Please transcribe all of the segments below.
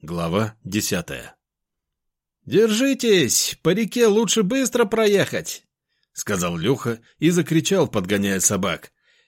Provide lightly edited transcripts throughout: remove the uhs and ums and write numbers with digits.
Глава 10. «Держитесь! По реке лучше быстро проехать!» — сказал Леха и закричал, подгоняя собак.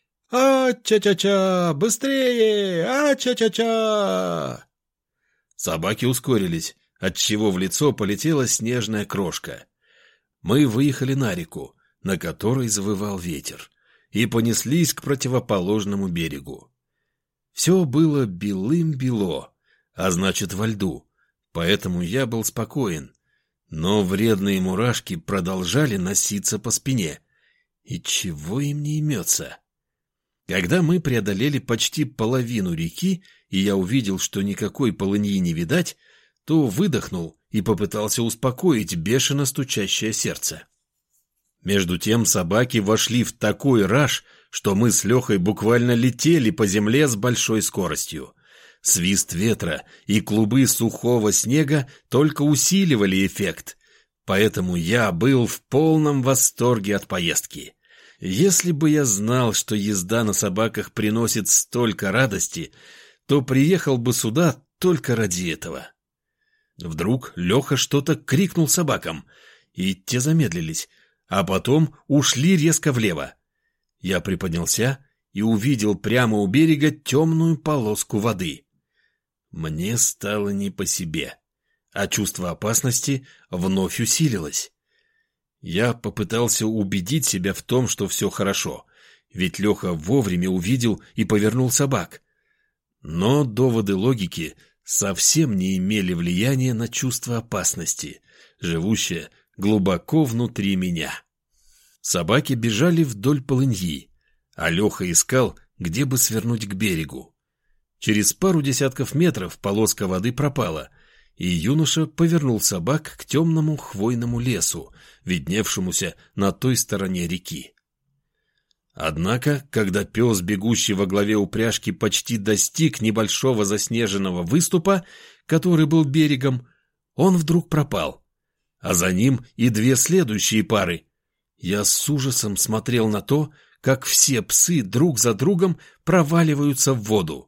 «А-ча-ча-ча! Быстрее! А-ча-ча-ча!» Собаки ускорились, отчего в лицо полетела снежная крошка. Мы выехали на реку, на которой завывал ветер, и понеслись к противоположному берегу. Все было белым-бело, а значит во льду, поэтому я был спокоен. Но вредные мурашки продолжали носиться по спине. И чего им не имется? Когда мы преодолели почти половину реки, и я увидел, что никакой полыньи не видать, то выдохнул и попытался успокоить бешено стучащее сердце. Между тем собаки вошли в такой раж, что мы с Лехой буквально летели по земле с большой скоростью. Свист ветра и клубы сухого снега только усиливали эффект, поэтому я был в полном восторге от поездки. Если бы я знал, что езда на собаках приносит столько радости, то приехал бы сюда только ради этого. Вдруг Леха что-то крикнул собакам, и те замедлились, а потом ушли резко влево. Я приподнялся и увидел прямо у берега темную полоску воды. Мне стало не по себе, а чувство опасности вновь усилилось. Я попытался убедить себя в том, что все хорошо, ведь Леха вовремя увидел и повернул собак. Но доводы логики совсем не имели влияния на чувство опасности, живущее глубоко внутри меня. Собаки бежали вдоль полыньи, а Леха искал, где бы свернуть к берегу. Через пару десятков метров полоска воды пропала, и юноша повернул собак к темному хвойному лесу, видневшемуся на той стороне реки. Однако, когда пес, бегущий во главе упряжки, почти достиг небольшого заснеженного выступа, который был берегом, он вдруг пропал, а за ним и две следующие пары. Я с ужасом смотрел на то, как все псы друг за другом проваливаются в воду.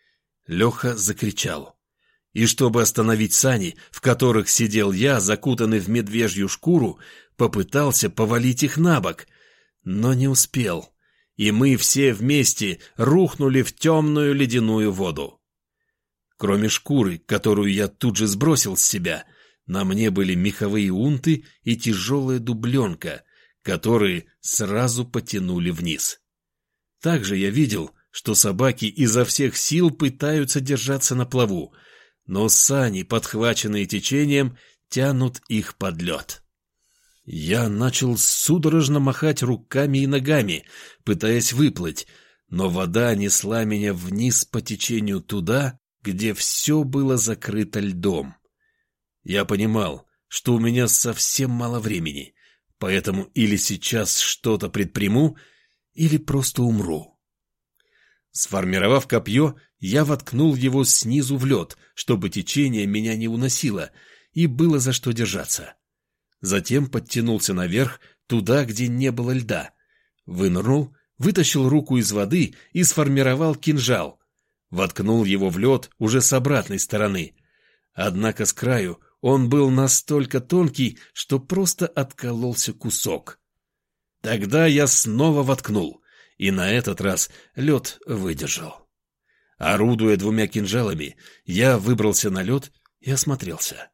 Леха закричал. И чтобы остановить сани, в которых сидел я, закутанный в медвежью шкуру, попытался повалить их на бок, но не успел, и мы все вместе рухнули в темную ледяную воду. Кроме шкуры, которую я тут же сбросил с себя, на мне были меховые унты и тяжелая дубленка, которые сразу потянули вниз. Также я видел, что собаки изо всех сил пытаются держаться на плаву, но сани, подхваченные течением, тянут их под лед. Я начал судорожно махать руками и ногами, пытаясь выплыть, но вода несла меня вниз по течению туда, где все было закрыто льдом. Я понимал, что у меня совсем мало времени, поэтому или сейчас что-то предприму, или просто умру. Сформировав копье, я воткнул его снизу в лед, чтобы течение меня не уносило, и было за что держаться. Затем подтянулся наверх, туда, где не было льда. Вынырнул, вытащил руку из воды и сформировал кинжал. Воткнул его в лед уже с обратной стороны. Однако с краю он был настолько тонкий, что просто откололся кусок. Тогда я снова воткнул. И на этот раз лед выдержал. Орудуя двумя кинжалами, я выбрался на лед и осмотрелся.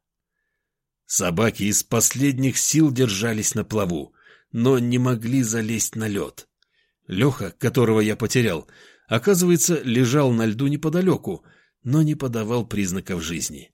Собаки из последних сил держались на плаву, но не могли залезть на лед. Леха, которого я потерял, оказывается, лежал на льду неподалеку, но не подавал признаков жизни.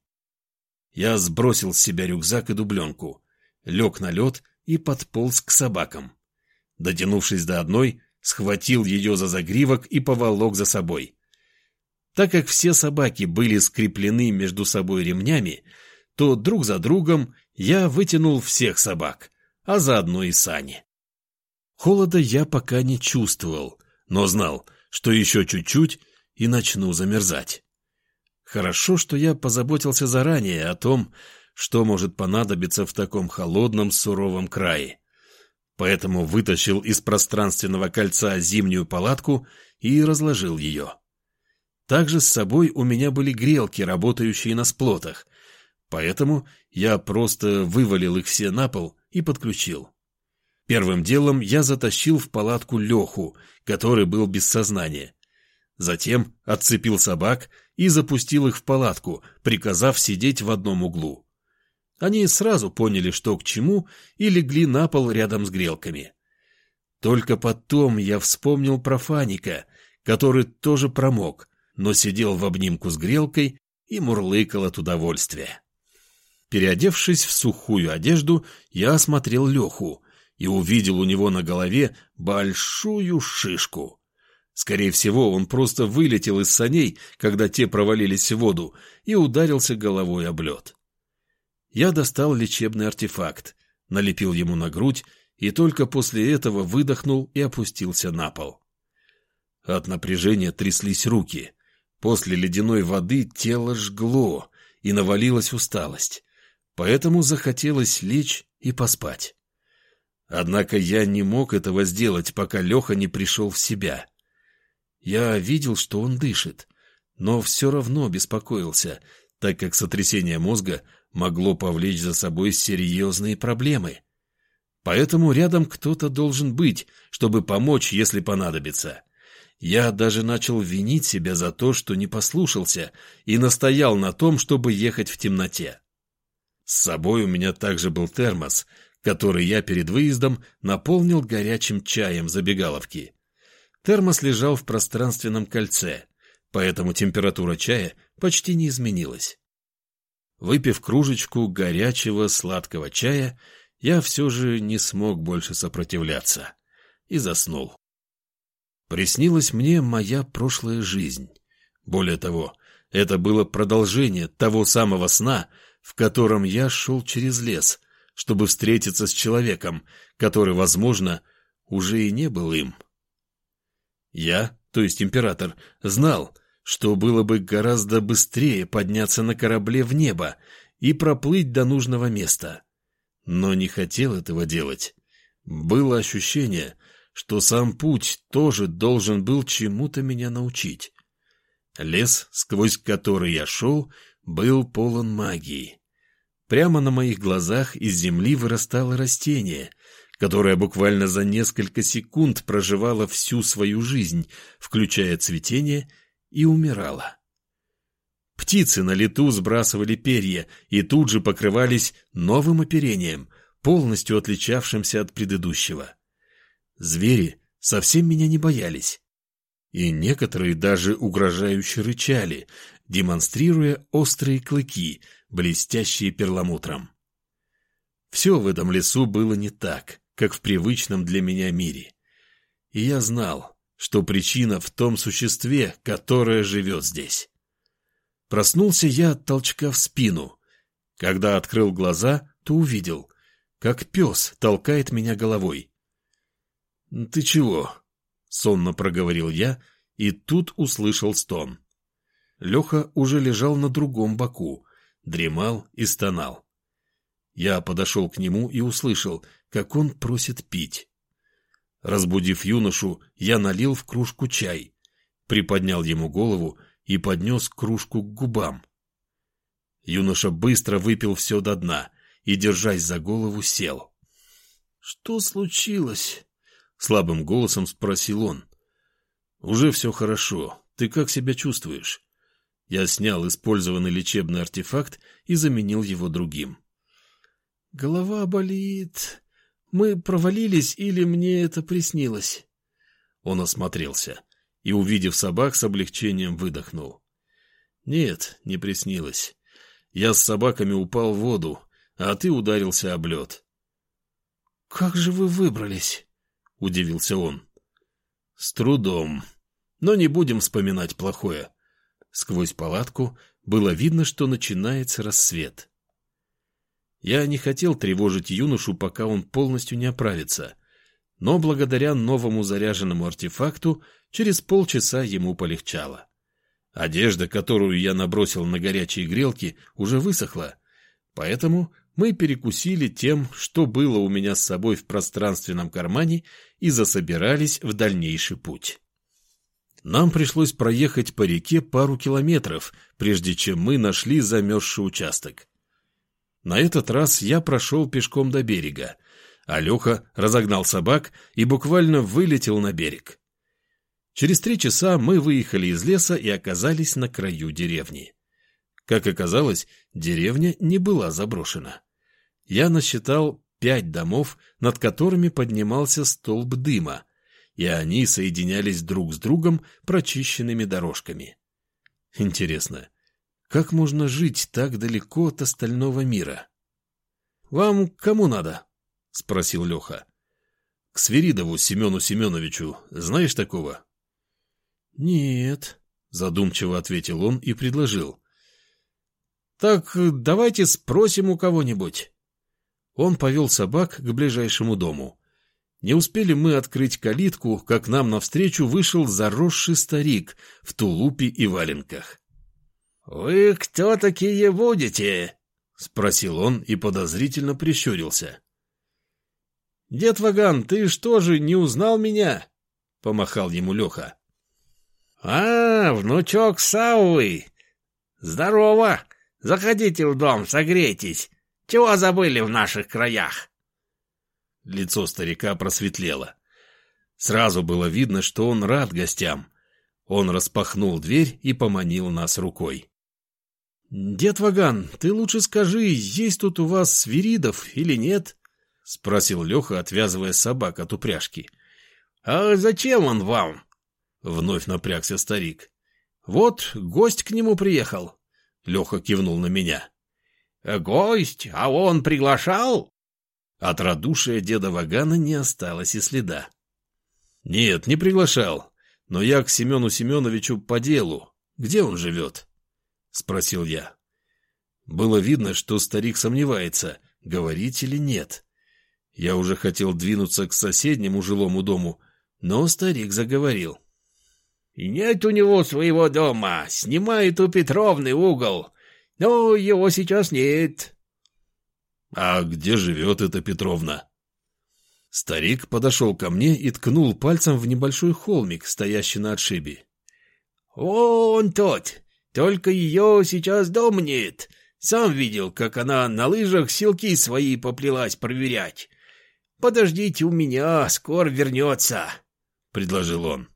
Я сбросил с себя рюкзак и дубленку, лег на лед и подполз к собакам. Дотянувшись до одной, схватил ее за загривок и поволок за собой. Так как все собаки были скреплены между собой ремнями, то друг за другом я вытянул всех собак, а заодно и сани. Холода я пока не чувствовал, но знал, что еще чуть-чуть и начну замерзать. Хорошо, что я позаботился заранее о том, что может понадобиться в таком холодном, суровом крае. Поэтому вытащил из пространственного кольца зимнюю палатку и разложил ее. Также с собой у меня были грелки, работающие на сплотах, поэтому я просто вывалил их все на пол и подключил. Первым делом я затащил в палатку Леху, который был без сознания. Затем отцепил собак и запустил их в палатку, приказав сидеть в одном углу. Они сразу поняли, что к чему, и легли на пол рядом с грелками. Только потом я вспомнил про Фаника, который тоже промок, но сидел в обнимку с грелкой и мурлыкал от удовольствия. Переодевшись в сухую одежду, я осмотрел Леху и увидел у него на голове большую шишку. Скорее всего, он просто вылетел из саней, когда те провалились в воду, и ударился головой об лед. Я достал лечебный артефакт, налепил ему на грудь и только после этого выдохнул и опустился на пол. От напряжения тряслись руки. После ледяной воды тело жгло и навалилась усталость, поэтому захотелось лечь и поспать. Однако я не мог этого сделать, пока Леха не пришел в себя. Я видел, что он дышит, но все равно беспокоился, так как сотрясение мозга могло повлечь за собой серьезные проблемы. Поэтому рядом кто-то должен быть, чтобы помочь, если понадобится. Я даже начал винить себя за то, что не послушался, и настоял на том, чтобы ехать в темноте. С собой у меня также был термос, который я перед выездом наполнил горячим чаем забегаловки. Термос лежал в пространственном кольце, поэтому температура чая почти не изменилась. Выпив кружечку горячего сладкого чая, я все же не смог больше сопротивляться и заснул. Приснилась мне моя прошлая жизнь. Более того, это было продолжение того самого сна, в котором я шел через лес, чтобы встретиться с человеком, который, возможно, уже и не был им. Я, то есть император, знал, что было бы гораздо быстрее подняться на корабле в небо и проплыть до нужного места. Но не хотел этого делать. Было ощущение, что сам путь тоже должен был чему-то меня научить. Лес, сквозь который я шел, был полон магии. Прямо на моих глазах из земли вырастало растение, которое буквально за несколько секунд проживало всю свою жизнь, включая цветение, и умирало. Птицы на лету сбрасывали перья и тут же покрывались новым оперением, полностью отличавшимся от предыдущего. Звери совсем меня не боялись, и некоторые даже угрожающе рычали, демонстрируя острые клыки, блестящие перламутром. Все в этом лесу было не так, как в привычном для меня мире. И я знал, что причина в том существе, которое живет здесь. Проснулся я от толчка в спину. Когда открыл глаза, то увидел, как пес толкает меня головой. «Ты чего?» — сонно проговорил я, и тут услышал стон. Леха уже лежал на другом боку, дремал и стонал. Я подошел к нему и услышал, как он просит пить. Разбудив юношу, я налил в кружку чай, приподнял ему голову и поднес кружку к губам. Юноша быстро выпил все до дна и, держась за голову, сел. «Что случилось?» — слабым голосом спросил он. «Уже все хорошо. Ты как себя чувствуешь?» Я снял использованный лечебный артефакт и заменил его другим. «Голова болит. Мы провалились или мне это приснилось?» Он осмотрелся и, увидев собак, с облегчением выдохнул. «Нет, не приснилось. Я с собаками упал в воду, а ты ударился об лед». «Как же вы выбрались?» — удивился он. «С трудом. Но не будем вспоминать плохое». Сквозь палатку было видно, что начинается рассвет. Я не хотел тревожить юношу, пока он полностью не оправится, но благодаря новому заряженному артефакту через полчаса ему полегчало. Одежда, которую я набросил на горячие грелки, уже высохла, поэтому мы перекусили тем, что было у меня с собой в пространственном кармане, и засобирались в дальнейший путь. Нам пришлось проехать по реке пару километров, прежде чем мы нашли замерзший участок. На этот раз я прошел пешком до берега, а Леха разогнал собак и буквально вылетел на берег. Через 3 часа мы выехали из леса и оказались на краю деревни. Как оказалось, деревня не была заброшена. Я насчитал 5 домов, над которыми поднимался столб дыма, и они соединялись друг с другом прочищенными дорожками. Интересно, как можно жить так далеко от остального мира? — Вам к кому надо? — спросил Леха. — К Свиридову Семену Семеновичу. Знаешь такого? — Нет, — задумчиво ответил он и предложил. — Так давайте спросим у кого-нибудь. Он повел собак к ближайшему дому. Не успели мы открыть калитку, как нам навстречу вышел заросший старик в тулупе и валенках. — Вы кто такие будете? — спросил он и подозрительно прищурился. — Дед Ваган, ты что же, не узнал меня? — помахал ему Леха. — внучок Саввы! Здорово! Заходите в дом, согрейтесь. Чего забыли в наших краях? Лицо старика просветлело. Сразу было видно, что он рад гостям. Он распахнул дверь и поманил нас рукой. — Дед Ваган, ты лучше скажи, есть тут у вас Свиридов или нет? — спросил Леха, отвязывая собак от упряжки. — А зачем он вам? — вновь напрягся старик. — Вот гость к нему приехал. Леха кивнул на меня. — Гость? А он приглашал? От радушия деда Вагана не осталось и следа. — Нет, не приглашал, но я к Семену Семеновичу по делу. Где он живет? — спросил я. Было видно, что старик сомневается, говорить или нет. Я уже хотел двинуться к соседнему жилому дому, но старик заговорил. — Нет у него своего дома, снимает у Петровны угол, но его сейчас нет. — А где живет эта Петровна? Старик подошел ко мне и ткнул пальцем в небольшой холмик, стоящий на отшибе. — Вон тот, только ее сейчас дома нет. Сам видел, как она на лыжах селки свои поплелась проверять. Подождите у меня, скоро вернется, — предложил он.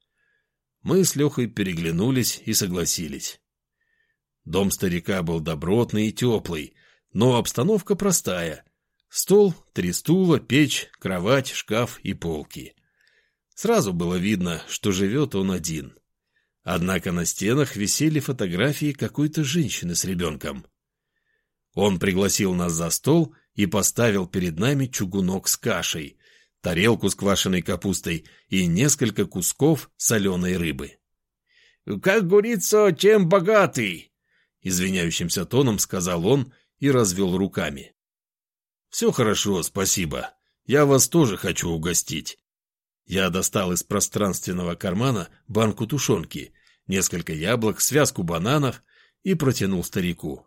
Мы с Лехой переглянулись и согласились. Дом старика был добротный и теплый, но обстановка простая. Стол, 3 стула, печь, кровать, шкаф и полки. Сразу было видно, что живет он один. Однако на стенах висели фотографии какой-то женщины с ребенком. Он пригласил нас за стол и поставил перед нами чугунок с кашей, тарелку с квашеной капустой и несколько кусков соленой рыбы. — Как говорится, чем богатый? — извиняющимся тоном сказал он и развел руками. — Все хорошо, спасибо. Я вас тоже хочу угостить. Я достал из пространственного кармана банку тушенки, несколько яблок, связку бананов и протянул старику.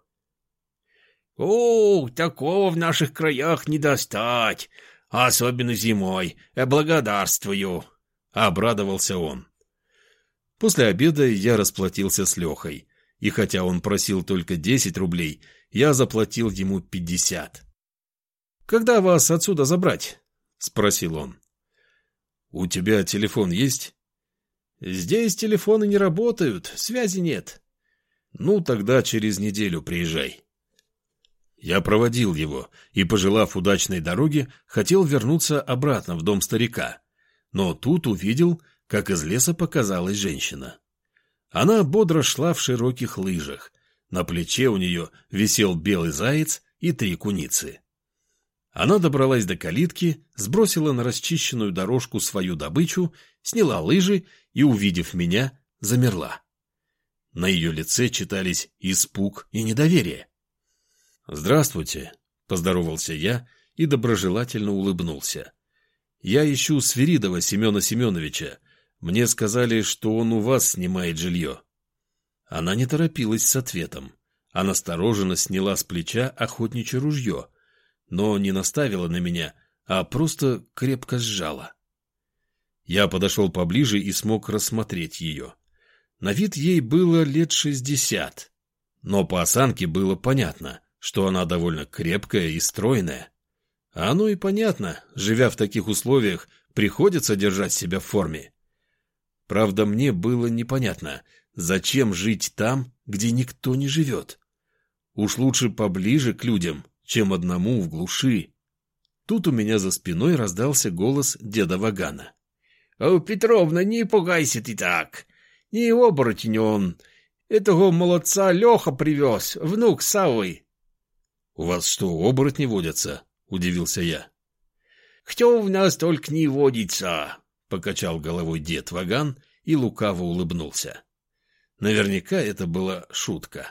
— О, такого в наших краях не достать, особенно зимой. Благодарствую, — обрадовался он. После обеда я расплатился с Лехой, и хотя он просил только 10 рублей, я заплатил ему 50. — Когда вас отсюда забрать? — спросил он. — У тебя телефон есть? — Здесь телефоны не работают, связи нет. — Ну, тогда через неделю приезжай. Я проводил его и, пожелав удачной дороги, хотел вернуться обратно в дом старика. Но тут увидел, как из леса показалась женщина. Она бодро шла в широких лыжах. На плече у нее висел белый заяц и 3 куницы. Она добралась до калитки, сбросила на расчищенную дорожку свою добычу, сняла лыжи и, увидев меня, замерла. На ее лице читались испуг и недоверие. «Здравствуйте», — поздоровался я и доброжелательно улыбнулся. «Я ищу Свиридова Семена Семеновича. Мне сказали, что он у вас снимает жилье». Она не торопилась с ответом, а настороженно сняла с плеча охотничье ружье, но не наставила на меня, а просто крепко сжала. Я подошел поближе и смог рассмотреть ее. На вид ей было лет 60, но по осанке было понятно, что она довольно крепкая и стройная. А оно и понятно, живя в таких условиях, приходится держать себя в форме. Правда, мне было непонятно, зачем жить там, где никто не живет. Уж лучше поближе к людям, чем одному в глуши. Тут у меня за спиной раздался голос деда Вагана. Петровна, не пугайся ты так. Не оборотень он. Этого молодца Леха привез, внук Саввы. — У вас что, оборотни водятся? — удивился я. — Кто в нас только не водится? — покачал головой дед Ваган и лукаво улыбнулся. Наверняка это была шутка.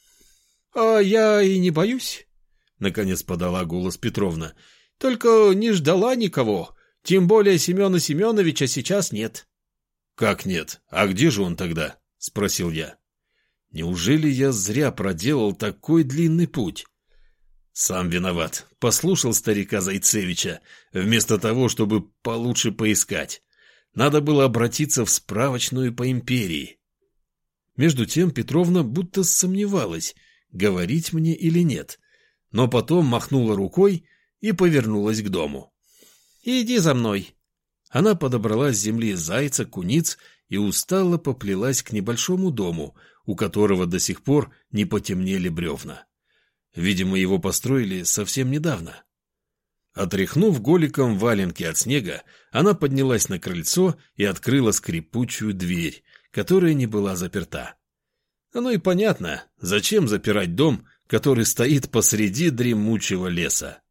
— А я и не боюсь, — наконец подала голос Петровна. — Только не ждала никого. Тем более Семена Семеновича сейчас нет. — Как нет? А где же он тогда? — спросил я. Неужели я зря проделал такой длинный путь? Сам виноват. Послушал старика Зайцевича, вместо того, чтобы получше поискать. Надо было обратиться в справочную по империи. Между тем Петровна будто сомневалась, говорить мне или нет, но потом махнула рукой и повернулась к дому. «Иди за мной». Она подобрала с земли зайца, куниц и устало поплелась к небольшому дому, у которого до сих пор не потемнели бревна. Видимо, его построили совсем недавно. Отряхнув голиком валенки от снега, она поднялась на крыльцо и открыла скрипучую дверь, которая не была заперта. Оно и понятно, зачем запирать дом, который стоит посреди дремучего леса.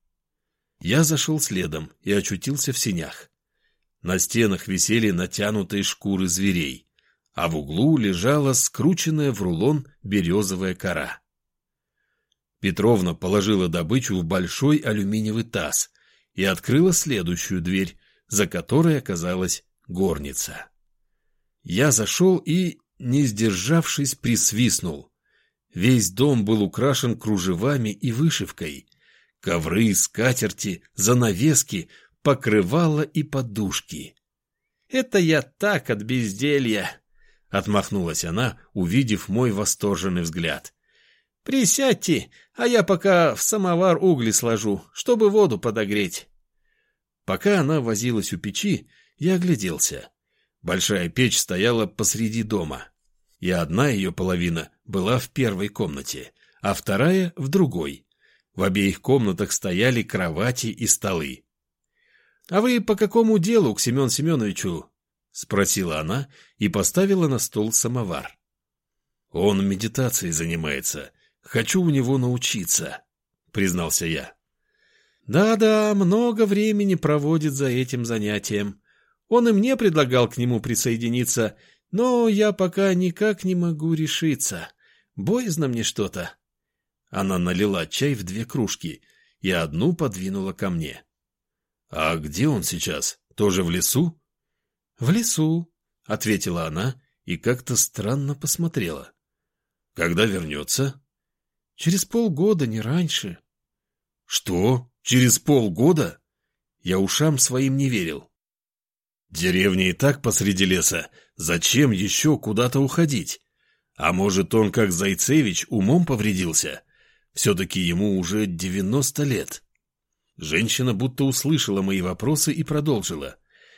Я зашел следом и очутился в сенях. На стенах висели натянутые шкуры зверей, а в углу лежала скрученная в рулон березовая кора. Петровна положила добычу в большой алюминиевый таз и открыла следующую дверь, за которой оказалась горница. Я зашел и, не сдержавшись, присвистнул. Весь дом был украшен кружевами и вышивкой. Ковры, скатерти, занавески, покрывала и подушки. «Это я так от безделья», — отмахнулась она, увидев мой восторженный взгляд. «Присядьте, а я пока в самовар угли сложу, чтобы воду подогреть». Пока она возилась у печи, я огляделся. Большая печь стояла посреди дома, и одна ее половина была в первой комнате, а вторая — в другой. В обеих комнатах стояли кровати и столы. — А вы по какому делу к Семену Семеновичу? — спросила она и поставила на стол самовар. — Он медитацией занимается. Хочу у него научиться, — признался я. Да-да, много времени проводит за этим занятием. Он и мне предлагал к нему присоединиться, но я пока никак не могу решиться. Боязно мне что-то. Она налила чай в 2 кружки и одну подвинула ко мне. — А где он сейчас? Тоже в лесу? — В лесу, — ответила она и как-то странно посмотрела. — Когда вернется? — Через полгода, не раньше. — Что? Через полгода? Я ушам своим не верил. Деревня и так посреди леса. Зачем еще куда-то уходить? А может, он, как Зайцевич, умом повредился? Все-таки ему уже 90 лет. Женщина будто услышала мои вопросы и продолжила.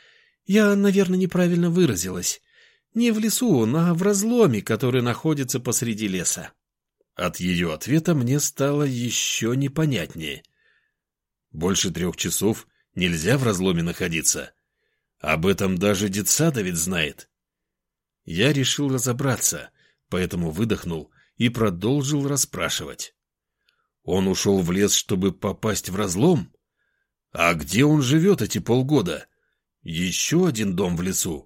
Я, наверное, неправильно выразилась. Не в лесу он, а в разломе, который находится посреди леса. От ее ответа мне стало еще непонятнее. Больше 3 часов нельзя в разломе находиться. Об этом даже детсадовец знает. Я решил разобраться, поэтому выдохнул и продолжил расспрашивать. Он ушел в лес, чтобы попасть в разлом? А где он живет эти полгода? Еще один дом в лесу?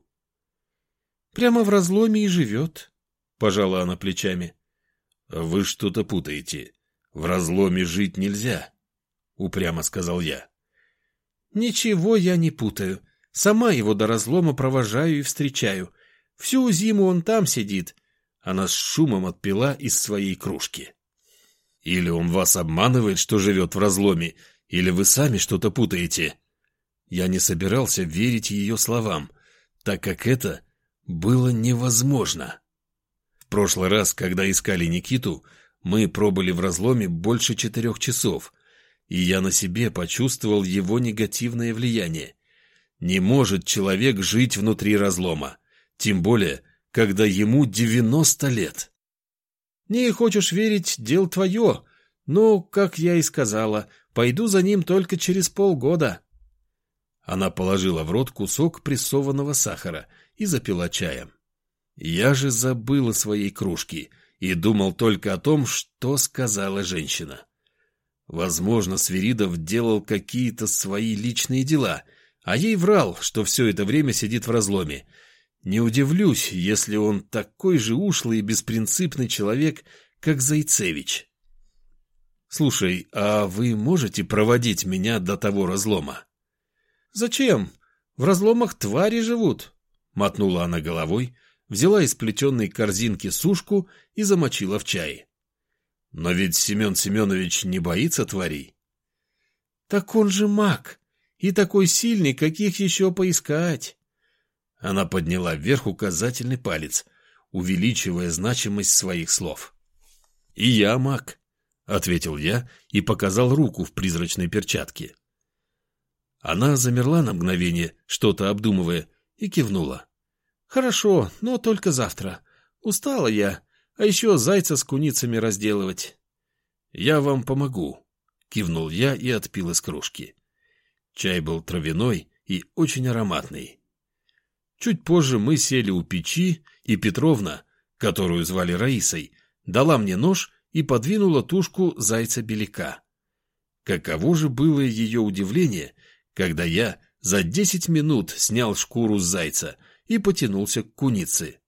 Прямо в разломе и живет, пожала она плечами. Вы что-то путаете. В разломе жить нельзя, упрямо сказал я. Ничего я не путаю. Сама его до разлома провожаю и встречаю. Всю зиму он там сидит. Она с шумом отпила из своей кружки. Или он вас обманывает, что живет в разломе, или вы сами что-то путаете. Я не собирался верить ее словам, так как это было невозможно. В прошлый раз, когда искали Никиту, мы пробыли в разломе больше 4 часов, и я на себе почувствовал его негативное влияние. Не может человек жить внутри разлома, тем более, когда ему 90 лет. Не хочешь верить, дело твое, но, как я и сказала, пойду за ним только через полгода. Она положила в рот кусок прессованного сахара и запила чаем. Я же забыл о своей кружке и думал только о том, что сказала женщина. Возможно, Свиридов делал какие-то свои личные дела, а ей врал, что все это время сидит в разломе. Не удивлюсь, если он такой же ушлый и беспринципный человек, как Зайцевич. «Слушай, а вы можете проводить меня до того разлома?» «Зачем? В разломах твари живут», — мотнула она головой, взяла из плетеной корзинки сушку и замочила в чае. «Но ведь Семен Семенович не боится тварей?» «Так он же маг, и такой сильный, каких еще поискать». Она подняла вверх указательный палец, увеличивая значимость своих слов. «И я маг», — ответил я и показал руку в призрачной перчатке. Она замерла на мгновение, что-то обдумывая, и кивнула. «Хорошо, но только завтра. Устала я, а еще зайца с куницами разделывать». «Я вам помогу», — кивнул я и отпил из кружки. Чай был травяной и очень ароматный. Чуть позже мы сели у печи, и Петровна, которую звали Раисой, дала мне нож и подвинула тушку зайца-беляка. Каково же было ее удивление, когда я за 10 минут снял шкуру с зайца и потянулся к кунице.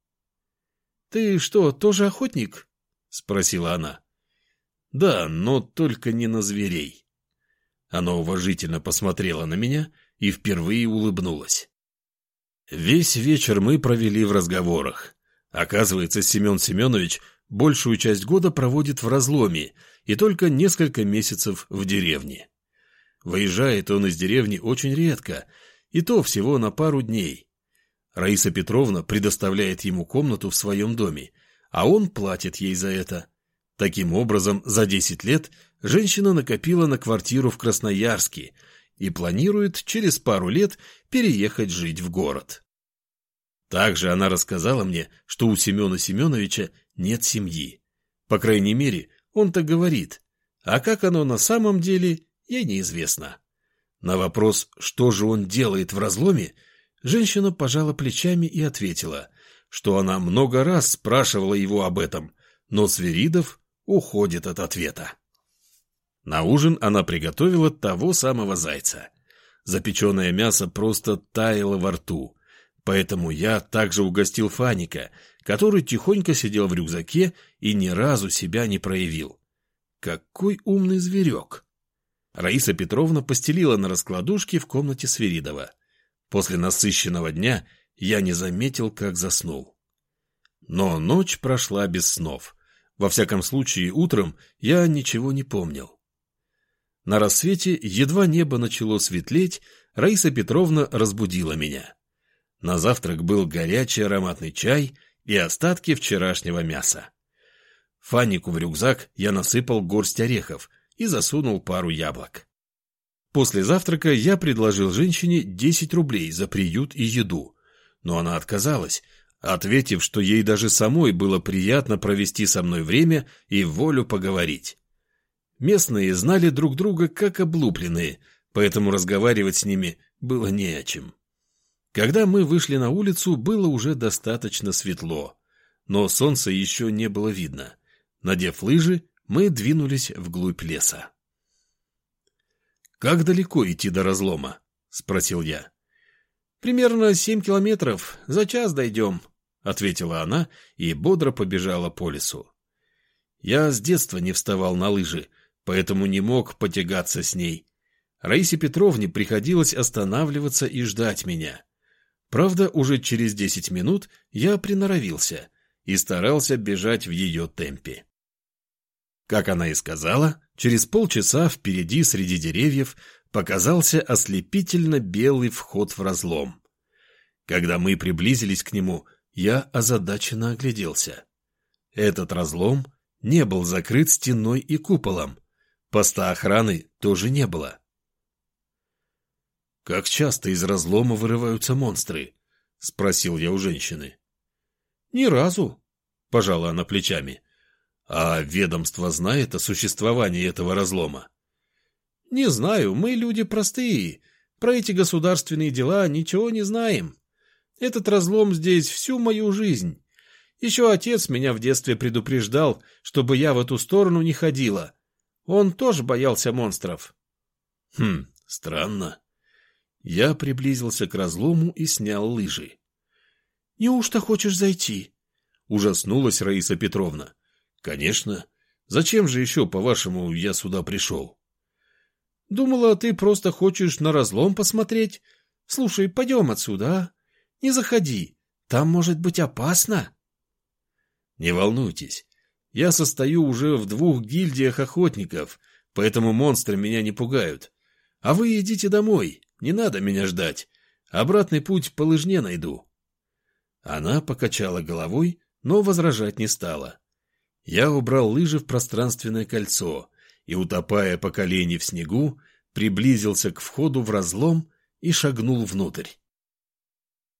«Ты что, тоже охотник?» — спросила она. «Да, но только не на зверей». Она уважительно посмотрела на меня и впервые улыбнулась. Весь вечер мы провели в разговорах. Оказывается, Семен Семенович большую часть года проводит в разломе и только несколько месяцев в деревне. Выезжает он из деревни очень редко, и то всего на пару дней. Раиса Петровна предоставляет ему комнату в своем доме, а он платит ей за это. Таким образом, за 10 лет женщина накопила на квартиру в Красноярске и планирует через пару лет переехать жить в город. Также она рассказала мне, что у Семена Семеновича нет семьи. По крайней мере, он так говорит, а как оно на самом деле, ей неизвестно. На вопрос, что же он делает в разломе, женщина пожала плечами и ответила, что она много раз спрашивала его об этом, но Свиридов уходит от ответа. На ужин она приготовила того самого зайца. Запеченное мясо просто таяло во рту, поэтому я также угостил Фаника, который тихонько сидел в рюкзаке и ни разу себя не проявил. Какой умный зверек! Раиса Петровна постелила на раскладушке в комнате Свиридова. После насыщенного дня я не заметил, как заснул. Но ночь прошла без снов. Во всяком случае, утром я ничего не помнил. На рассвете, едва небо начало светлеть, Раиса Петровна разбудила меня. На завтрак был горячий ароматный чай и остатки вчерашнего мяса. Фанику в рюкзак я насыпал горсть орехов и засунул пару яблок. После завтрака я предложил женщине 10 рублей за приют и еду, но она отказалась, ответив, что ей даже самой было приятно провести со мной время и волю поговорить. Местные знали друг друга как облупленные, поэтому разговаривать с ними было не о чем. Когда мы вышли на улицу, было уже достаточно светло, но солнца еще не было видно. Надев лыжи, мы двинулись вглубь леса. «Как далеко идти до разлома?» — спросил я. «Примерно 7 километров, за час дойдем», — ответила она и бодро побежала по лесу. Я с детства не вставал на лыжи, поэтому не мог потягаться с ней. Раисе Петровне приходилось останавливаться и ждать меня. Правда, уже через 10 минут я приноровился и старался бежать в ее темпе. Как она и сказала, через полчаса впереди среди деревьев показался ослепительно белый вход в разлом. Когда мы приблизились к нему, я озадаченно огляделся. Этот разлом не был закрыт стеной и куполом. Поста охраны тоже не было. «Как часто из разлома вырываются монстры?» — спросил я у женщины. «Ни разу», — пожала она плечами. «А ведомство знает о существовании этого разлома?» «Не знаю, мы люди простые. Про эти государственные дела ничего не знаем. Этот разлом здесь всю мою жизнь. Еще отец меня в детстве предупреждал, чтобы я в эту сторону не ходила. Он тоже боялся монстров». Странно. Я приблизился к разлому и снял лыжи. «Неужто хочешь зайти?» — ужаснулась Раиса Петровна. «Конечно. Зачем же еще, по-вашему, я сюда пришел?» «Думала, ты просто хочешь на разлом посмотреть. Слушай, пойдем отсюда, а? Не заходи. Там может быть опасно». «Не волнуйтесь. Я состою уже в 2 гильдиях охотников, поэтому монстры меня не пугают. А вы идите домой, не надо меня ждать. Обратный путь по лыжне найду». Она покачала головой, но возражать не стала. Я убрал лыжи в пространственное кольцо и, утопая по колени в снегу, приблизился к входу в разлом и шагнул внутрь.